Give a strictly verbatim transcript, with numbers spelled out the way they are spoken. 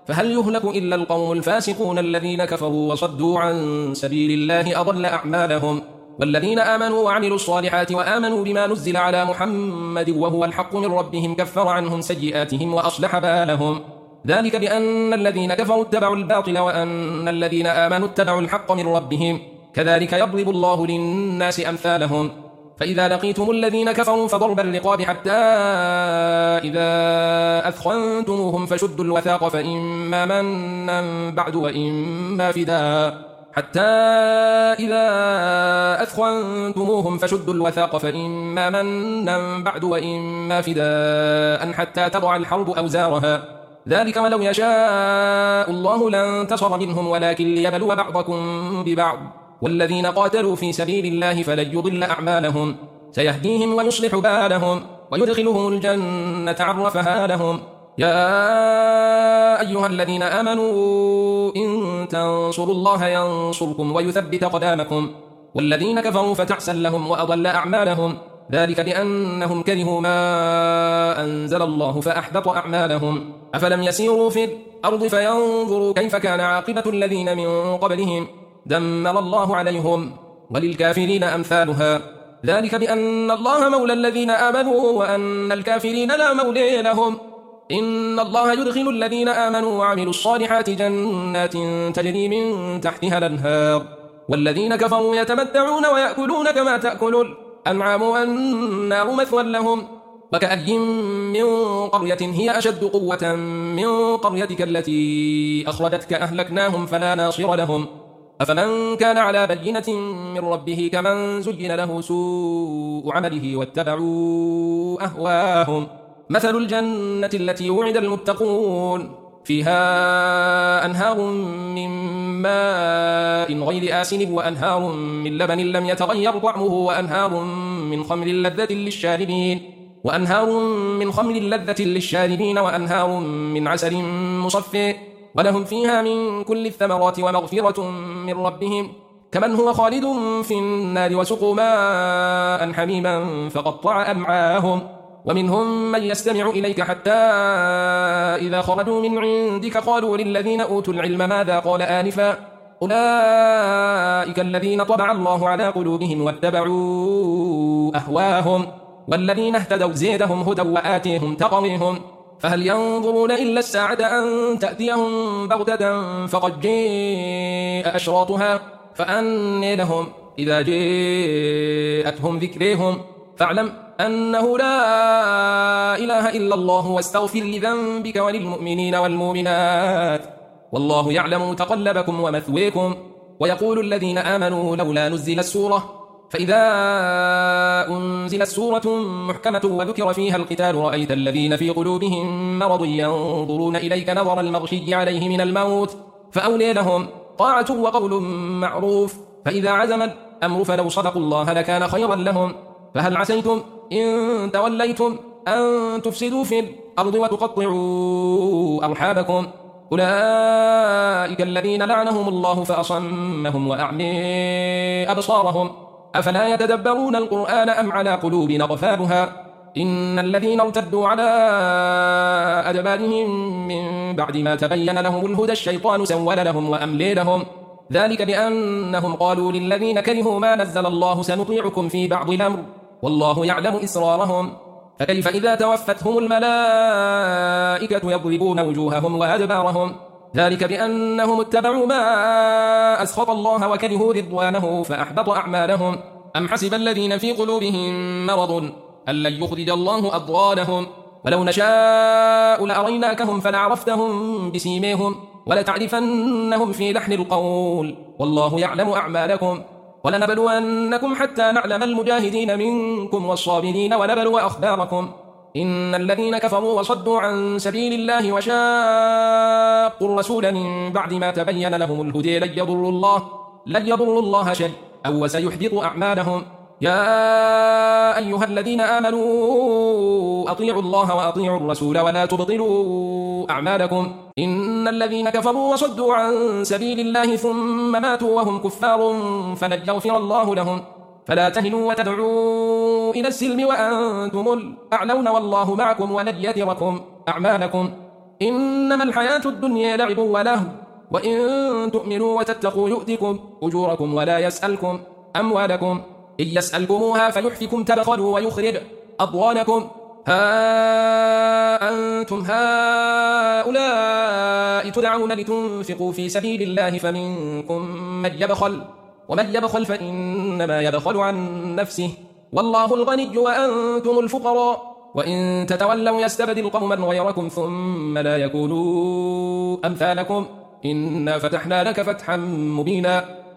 فهل يهلك إلا القوم الفاسقون الذين كفروا وصدوا عن سبيل الله أضل أعمالهم. والذين آمنوا وعملوا الصالحات وآمنوا بما نزل على محمد وهو الحق من ربهم كفر عنهم سيئاتهم وأصلح بالهم. ذلك بأن الذين كفروا اتبعوا الباطل وأن الذين آمنوا اتبعوا الحق من ربهم كذلك يضرب الله للناس أمثالهم. فإذا لقيتم الذين كفروا فضرب الرقاب حتى إذا أثخنتموهم فشدوا الوثاق فإما منا بعد وإما فداء حتى إذا أثخنتموهم فشدوا الوثاق فإما منا بعد وإما فداء حتى تضع الحرب أوزارها. ذلك ولو يشاء الله لانتصر منهم ولكن ليبلو بعضكم ببعض. والذين قاتلوا في سبيل الله فلن يضل أعمالهم سيهديهم ويصلح بالهم ويدخلهم الجنة عرفها لهم. يا أيها الذين آمنوا إن تنصروا الله ينصركم ويثبت قدامكم. والذين كفروا فتعسا لهم وأضل أعمالهم ذلك بأنهم كرهوا ما أنزل الله فأحبط أعمالهم. أفلم يسيروا في الأرض فينظروا كيف كان عاقبة الذين من قبلهم دمر الله عليهم وللكافرين أمثالها. ذلك بأن الله مولى الذين آمنوا وأن الكافرين لا مولى لهم. إن الله يدخل الذين آمنوا وعملوا الصالحات جنات تجري من تحتها الأنهار والذين كفروا يتمتعون ويأكلون كما تأكل الأنعام والنار مثوى لهم. وكأي من قرية هي أشد قوة من قريتك التي أخرجتك أهلكناهم فلا ناصر لهم. أفمن كان على بينة من ربه كمن زين له سوء عمله واتبعوا أهواهم. مثل الجنة التي وعد المتقون فيها أنهار من ماء غير آسن وأنهار من لبن لم يتغير طعمه وأنهار من خمر لذة للشاربين وأنهار من خمر لذة للشاربين وأنهار من عسل مصفى ولهم فيها من كل الثمرات ومغفرة من ربهم كمن هو خالد في النار وسقوا ماء حميما فقطع أمعاهم. ومنهم من يستمع إليك حتى إذا خرجوا من عندك قالوا للذين أوتوا العلم ماذا قال آنفا أولئك الذين طبع الله على قلوبهم واتبعوا أهواهم. والذين اهتدوا زيدهم هدى وآتيهم تقويهم. فهل ينظرون إلا الساعة أن تأتيهم بغتة فقد جاء أشراطها فأني لهم إذا جاءتهم ذكريهم. فاعلم أنه لا إله إلا الله واستغفر لذنبك وللمؤمنين والمؤمنات والله يعلم تقلبكم ومثويكم. ويقول الذين آمنوا لولا نزل السورة فإذا أنزلت سورة محكمة وذكر فيها القتال رأيت الذين في قلوبهم مرض ينظرون إليك نظر المغشي عليه من الموت فأولي لهم طاعة وقول معروف. فإذا عزم الأمر فلو صدقوا الله لكان خيرا لهم. فهل عسيتم إن توليتم أن تفسدوا في الأرض وتقطعوا أرحابكم أولئك الذين لعنهم الله فأصمهم وأعمي أبصارهم أفلا يتدبرون القرآن أم على قلوب أقفالها. إن الذين ارتدوا على أدبارهم من بعد ما تبين لهم الهدى الشيطان سول لهم وأملي لهم. ذلك بأنهم قالوا للذين كرهوا ما نزل الله سنطيعكم في بعض الأمر والله يعلم إسرارهم. فكيف إذا توفتهم الملائكة يضربون وجوههم وأدبارهم ذلك بأنهم اتبعوا ما أسخط الله وكرهوا رضوانه فأحبط أعمالهم. أم حسب الذين في قلوبهم مرض أن لن يخرج الله أضغانهم ولو نشاء لأريناكهم فلعرفتهم بسيميهم ولتعرفنهم في لحن القول والله يعلم أعمالكم. ولنبلونكم حتى نعلم المجاهدين منكم والصابرين ونبلو أخباركم. إن الذين كفروا وصدوا عن سبيل الله وشاقوا الرسول من بعد ما تبين لهم الهدى لن يضروا الله لن يضروا الله شيئا وسيحبط أعمالهم. يا أيها الذين آمنوا أطيعوا الله وأطيعوا الرسول ولا تبطلوا أعمالكم. إن الذين كفروا وصدوا عن سبيل الله ثم ماتوا وهم كفار فلن يغفر الله لهم. فلا تهنوا وتدعوا إلى السلم وأنتم الأعلون والله معكم ولن يتركم أعمالكم. إنما الحياة الدنيا لعب ولهو وإن تؤمنوا وتتقوا يؤتكم أجوركم ولا يسألكم أموالكم إن يسألكموها فيحفكم تبخلوا ويخرج أضوانكم ها أنتم هؤلاء تدعون لتنفقوا في سبيل الله فمنكم من يبخل ومن يبخل فإنما يبخل عن نفسه والله الغني وأنتم الفقراء وإن تتولوا يستبدل قوما غيركم ثم لا يكونوا أمثالكم إنا فتحنا لك فتحا مبينا